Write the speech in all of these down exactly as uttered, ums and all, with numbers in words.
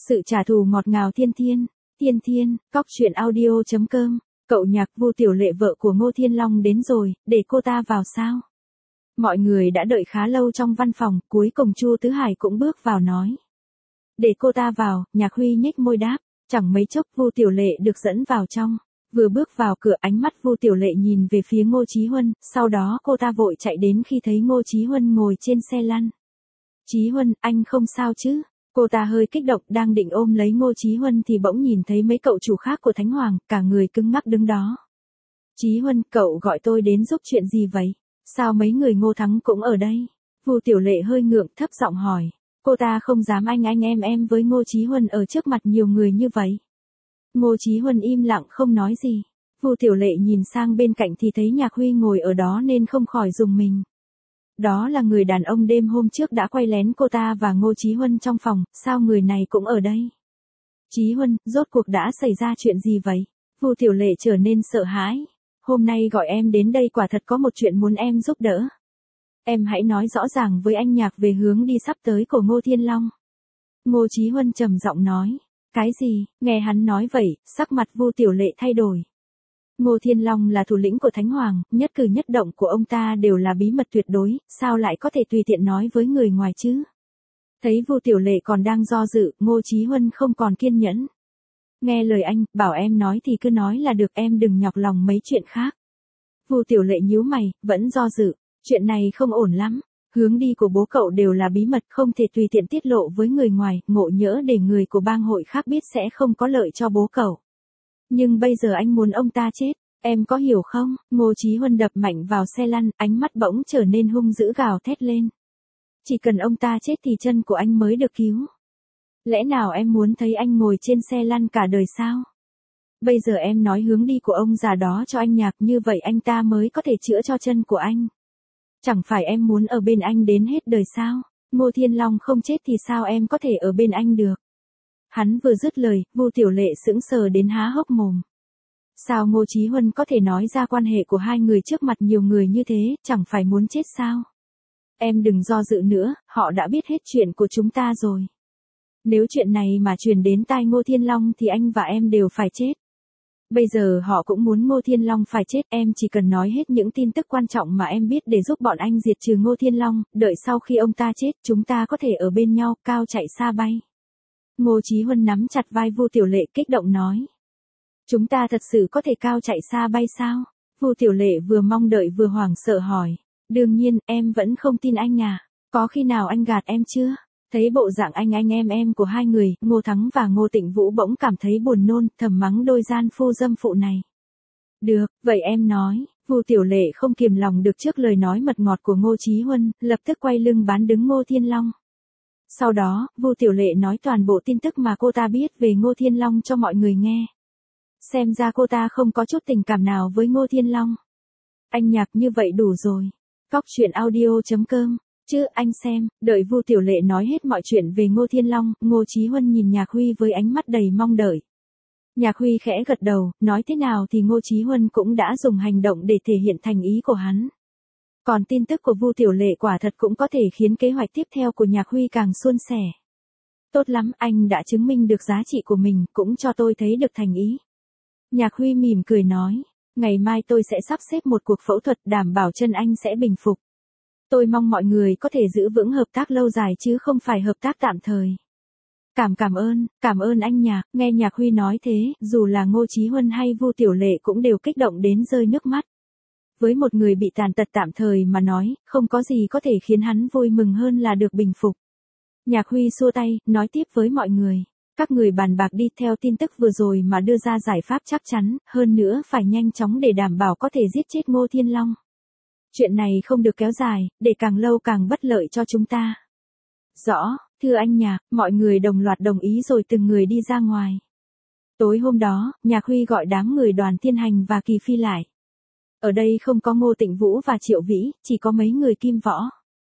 Sự trả thù ngọt ngào thiên thiên, thiên thiên, cóc truyện audio chấm com, cậu nhạc Vu Tiểu Lệ vợ của Ngô Thiên Long đến rồi, để cô ta vào sao? Mọi người đã đợi khá lâu trong văn phòng, cuối cùng Chu Tứ Hải cũng bước vào nói. Để cô ta vào, Nhạc Huy nhếch môi đáp, chẳng mấy chốc Vu Tiểu Lệ được dẫn vào trong. Vừa bước vào cửa ánh mắt Vu Tiểu Lệ nhìn về phía Ngô Chí Huân, sau đó cô ta vội chạy đến khi thấy Ngô Chí Huân ngồi trên xe lăn. Chí Huân, anh không sao chứ? Cô ta hơi kích động đang định ôm lấy Ngô Chí Huân thì bỗng nhìn thấy mấy cậu chủ khác của Thánh Hoàng, cả người cứng ngắc đứng đó. Chí Huân, cậu gọi tôi đến giúp chuyện gì vậy? Sao mấy người Ngô Thắng cũng ở đây? Vu Tiểu Lệ hơi ngượng thấp giọng hỏi. Cô ta không dám anh anh em em với Ngô Chí Huân ở trước mặt nhiều người như vậy. Ngô Chí Huân im lặng không nói gì. Vu Tiểu Lệ nhìn sang bên cạnh thì thấy Nhạc Huy ngồi ở đó nên không khỏi rùng mình. Đó là người đàn ông đêm hôm trước đã quay lén cô ta và Ngô Chí Huân trong phòng, sao người này cũng ở đây? Chí Huân, rốt cuộc đã xảy ra chuyện gì vậy? Vu Tiểu Lệ trở nên sợ hãi. Hôm nay gọi em đến đây quả thật có một chuyện muốn em giúp đỡ. Em hãy nói rõ ràng với anh Nhạc về hướng đi sắp tới của Ngô Thiên Long. Ngô Chí Huân trầm giọng nói. Cái gì? Nghe hắn nói vậy, sắc mặt Vu Tiểu Lệ thay đổi. Ngô Thiên Long là thủ lĩnh của Thánh Hoàng, nhất cử nhất động của ông ta đều là bí mật tuyệt đối, sao lại có thể tùy tiện nói với người ngoài chứ? Thấy Vu Tiểu Lệ còn đang do dự, Ngô Chí Huân không còn kiên nhẫn. Nghe lời anh, bảo em nói thì cứ nói là được, em đừng nhọc lòng mấy chuyện khác. Vu Tiểu Lệ nhíu mày, vẫn do dự, chuyện này không ổn lắm. Hướng đi của bố cậu đều là bí mật, không thể tùy tiện tiết lộ với người ngoài, ngộ nhỡ để người của bang hội khác biết sẽ không có lợi cho bố cậu. Nhưng bây giờ anh muốn ông ta chết, em có hiểu không? Ngô Chí Huân đập mạnh vào xe lăn, ánh mắt bỗng trở nên hung dữ gào thét lên. Chỉ cần ông ta chết thì chân của anh mới được cứu. Lẽ nào em muốn thấy anh ngồi trên xe lăn cả đời sao? Bây giờ em nói hướng đi của ông già đó cho anh Nhạc, như vậy anh ta mới có thể chữa cho chân của anh. Chẳng phải em muốn ở bên anh đến hết đời sao? Ngô Thiên Long không chết thì sao em có thể ở bên anh được? Hắn vừa dứt lời, Vu Tiểu Lệ sững sờ đến há hốc mồm. Sao Ngô Chí Huân có thể nói ra quan hệ của hai người trước mặt nhiều người như thế, chẳng phải muốn chết sao? Em đừng do dự nữa, họ đã biết hết chuyện của chúng ta rồi. Nếu chuyện này mà truyền đến tai Ngô Thiên Long thì anh và em đều phải chết. Bây giờ họ cũng muốn Ngô Thiên Long phải chết, em chỉ cần nói hết những tin tức quan trọng mà em biết để giúp bọn anh diệt trừ Ngô Thiên Long, đợi sau khi ông ta chết, chúng ta có thể ở bên nhau, cao chạy xa bay. Ngô Chí Huân nắm chặt vai Vu Tiểu Lệ kích động nói. Chúng ta thật sự có thể cao chạy xa bay sao? Vu Tiểu Lệ vừa mong đợi vừa hoảng sợ hỏi. Đương nhiên, em vẫn không tin anh à. Có khi nào anh gạt em chưa? Thấy bộ dạng anh anh em em của hai người, Ngô Thắng và Ngô Tịnh Vũ bỗng cảm thấy buồn nôn, thầm mắng đôi gian phu dâm phụ này. Được, vậy em nói. Vu Tiểu Lệ không kiềm lòng được trước lời nói mật ngọt của Ngô Chí Huân, lập tức quay lưng bán đứng Ngô Thiên Long. Sau đó, Vu Tiểu Lệ nói toàn bộ tin tức mà cô ta biết về Ngô Thiên Long cho mọi người nghe. Xem ra cô ta không có chút tình cảm nào với Ngô Thiên Long. Anh Nhạc, như vậy đủ rồi. Cóc truyện audio chấm com, chứ anh xem, đợi Vu Tiểu Lệ nói hết mọi chuyện về Ngô Thiên Long, Ngô Chí Huân nhìn Nhạc Huy với ánh mắt đầy mong đợi. Nhạc Huy khẽ gật đầu, nói thế nào thì Ngô Chí Huân cũng đã dùng hành động để thể hiện thành ý của hắn. Còn tin tức của Vu Tiểu Lệ quả thật cũng có thể khiến kế hoạch tiếp theo của Nhạc Huy càng suôn sẻ. Tốt lắm, anh đã chứng minh được giá trị của mình, cũng cho tôi thấy được thành ý. Nhạc Huy mỉm cười nói, ngày mai tôi sẽ sắp xếp một cuộc phẫu thuật đảm bảo chân anh sẽ bình phục. Tôi mong mọi người có thể giữ vững hợp tác lâu dài chứ không phải hợp tác tạm thời. Cảm cảm ơn, cảm ơn anh Nhạc. Nghe Nhạc Huy nói thế, dù là Ngô Chí Huân hay Vu Tiểu Lệ cũng đều kích động đến rơi nước mắt. Với một người bị tàn tật tạm thời mà nói, không có gì có thể khiến hắn vui mừng hơn là được bình phục. Nhạc Huy xua tay, nói tiếp với mọi người. Các người bàn bạc đi theo tin tức vừa rồi mà đưa ra giải pháp chắc chắn, hơn nữa phải nhanh chóng để đảm bảo có thể giết chết Ngô Thiên Long. Chuyện này không được kéo dài, để càng lâu càng bất lợi cho chúng ta. Rõ, thưa anh Nhạc, mọi người đồng loạt đồng ý rồi từng người đi ra ngoài. Tối hôm đó, Nhạc Huy gọi đám người Đoàn Thiên Hành và Kỳ Phi lại. Ở đây không có Ngô Tịnh Vũ và Triệu Vĩ, chỉ có mấy người Kim Võ.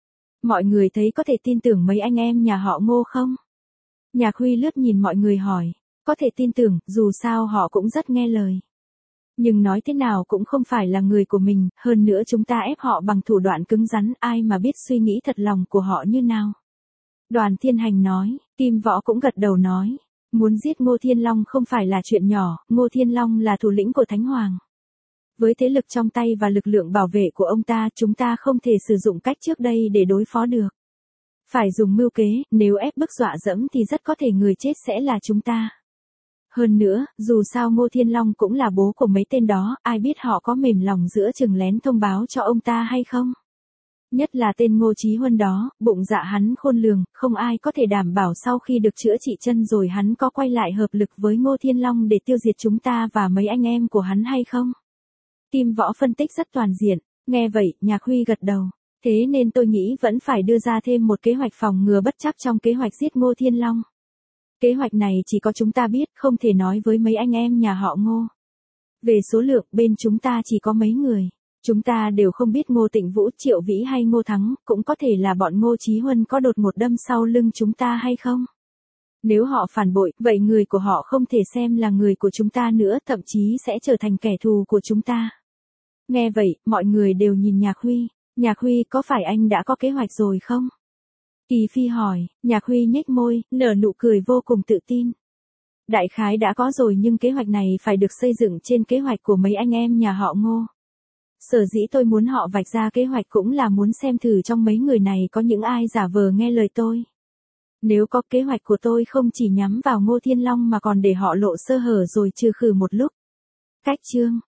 Mọi người thấy có thể tin tưởng mấy anh em nhà họ Ngô không? Nhạc Huy lướt nhìn mọi người hỏi. Có thể tin tưởng, dù sao họ cũng rất nghe lời. Nhưng nói thế nào cũng không phải là người của mình, hơn nữa chúng ta ép họ bằng thủ đoạn cứng rắn, ai mà biết suy nghĩ thật lòng của họ như nào. Đoàn Thiên Hành nói, Kim Võ cũng gật đầu nói. Muốn giết Ngô Thiên Long không phải là chuyện nhỏ, Ngô Thiên Long là thủ lĩnh của Thánh Hoàng. Với thế lực trong tay và lực lượng bảo vệ của ông ta, chúng ta không thể sử dụng cách trước đây để đối phó được. Phải dùng mưu kế, nếu ép bức dọa dẫm thì rất có thể người chết sẽ là chúng ta. Hơn nữa, dù sao Ngô Thiên Long cũng là bố của mấy tên đó, ai biết họ có mềm lòng giữa chừng lén thông báo cho ông ta hay không? Nhất là tên Ngô Chí Huân đó, bụng dạ hắn khôn lường, không ai có thể đảm bảo sau khi được chữa trị chân rồi hắn có quay lại hợp lực với Ngô Thiên Long để tiêu diệt chúng ta và mấy anh em của hắn hay không? Kim Võ phân tích rất toàn diện, nghe vậy, Nhạc Huy gật đầu. Thế nên tôi nghĩ vẫn phải đưa ra thêm một kế hoạch phòng ngừa bất trắc trong kế hoạch giết Ngô Thiên Long. Kế hoạch này chỉ có chúng ta biết, không thể nói với mấy anh em nhà họ Ngô. Về số lượng, bên chúng ta chỉ có mấy người. Chúng ta đều không biết Ngô Tịnh Vũ, Triệu Vĩ hay Ngô Thắng, cũng có thể là bọn Ngô Chí Huân có đột ngột đâm sau lưng chúng ta hay không? Nếu họ phản bội, vậy người của họ không thể xem là người của chúng ta nữa, thậm chí sẽ trở thành kẻ thù của chúng ta. Nghe vậy, mọi người đều nhìn Nhạc Huy. Nhạc Huy, có phải anh đã có kế hoạch rồi không? Kỳ Phi hỏi. Nhạc Huy nhếch môi, nở nụ cười vô cùng tự tin. Đại khái đã có rồi, nhưng kế hoạch này phải được xây dựng trên kế hoạch của mấy anh em nhà họ Ngô. Sở dĩ tôi muốn họ vạch ra kế hoạch cũng là muốn xem thử trong mấy người này có những ai giả vờ nghe lời tôi. Nếu có, kế hoạch của tôi không chỉ nhắm vào Ngô Thiên Long mà còn để họ lộ sơ hở rồi trừ khử một lúc. Cách chương